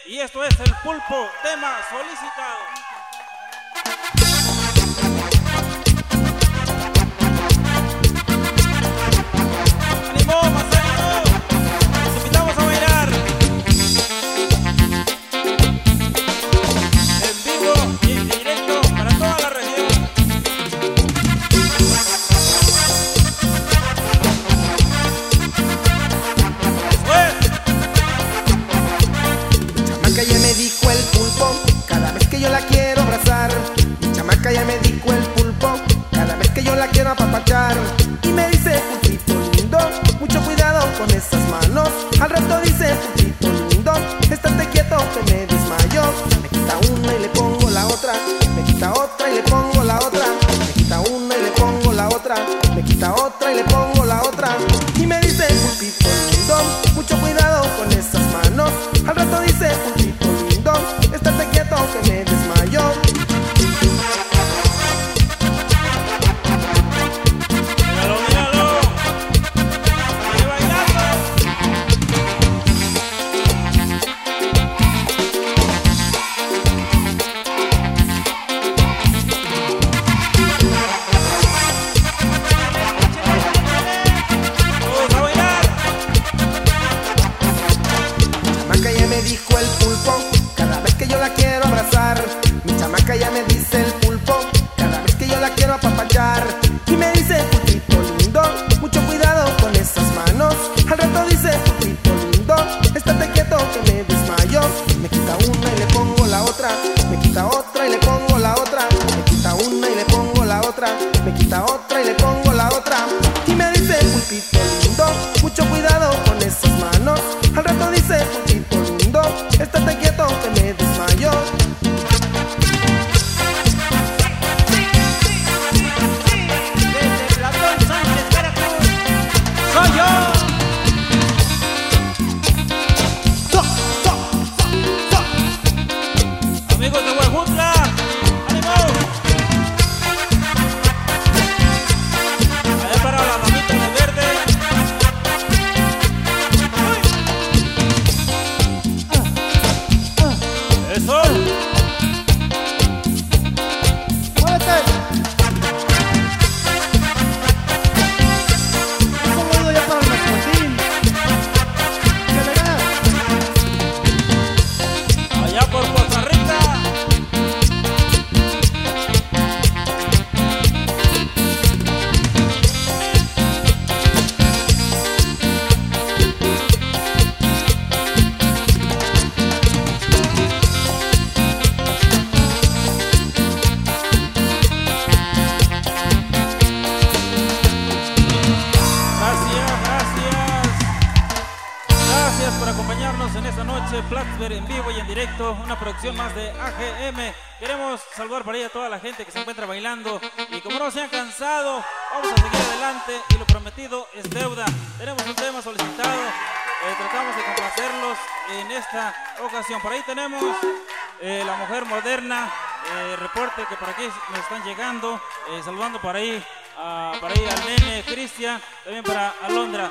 y esto es El Pulpo, tema solicitado. ¡Ánimo, más ánimo! ¡Los invitamos a bailar! En vivo y en directo para toda la región. Mi chamaca ya me dijo el pulpo, cada vez que yo la quiero abrazar. Mi chamaca ya me dijo el pulpo, cada vez que yo la quiero apapachar. Y me dice, pulpito lindo, mucho cuidado con esas manos. Al rato dice, pulpito lindo, estate quieto que me desmayo. Me quita una y le pongo la otra, me quita otra y le pongo la otra. Me quita una y le pongo la otra, me quita otra y le pongo la otra. Y me dice, pulpito lindo, mucho cuidado con esas manos. Al rato dice, pulpito lindo, estate quieto que me desmayo. ¡Míralo, míralo! ¡Sigue bailando! ¡Todos a bailar! Chamaca ya me dijo el pulpo, cada vez que yo la quiero abrazar. Mi chamaca ya me dice el pulpo, cada vez que yo la quiero apapachar. Y me dice, pulpito lindo, mucho cuidado con esas manos. Al rato dice, pulpito lindo, estate quieto que me desmayo. Me quita una y le pongo la otra, me quita otra y le pongo la otra. Me quita una y le pongo la otra, me quita otra y le pongo la otra. Y me dice, pulpito lindo, mucho cuidado con esas manos. Al rato dice, pulpito lindo, estate quieto que me desmayo. Desde Platón Sánchez, Veracruz, soy yo. Amigos de Huejutla, ánimo. Allá para la mamita de verde. Eso. ¡Muévete! Un saludo ya para el mascotín. ¡Que le gana! Allá por Costa Rica. Gracias por acompañarnos en esta noche, Plattsburgh en vivo y en directo, una producción más de AGM. Queremos saludar por ahí a toda la gente que se encuentra bailando y como no se han cansado, vamos a seguir adelante y lo prometido es deuda. Tenemos un tema solicitado, tratamos de complacerlos en esta ocasión. Por ahí tenemos La Mujer Moderna, reporte que por aquí nos están llegando, saludando por ahí al nene Cristian, también para Alondra.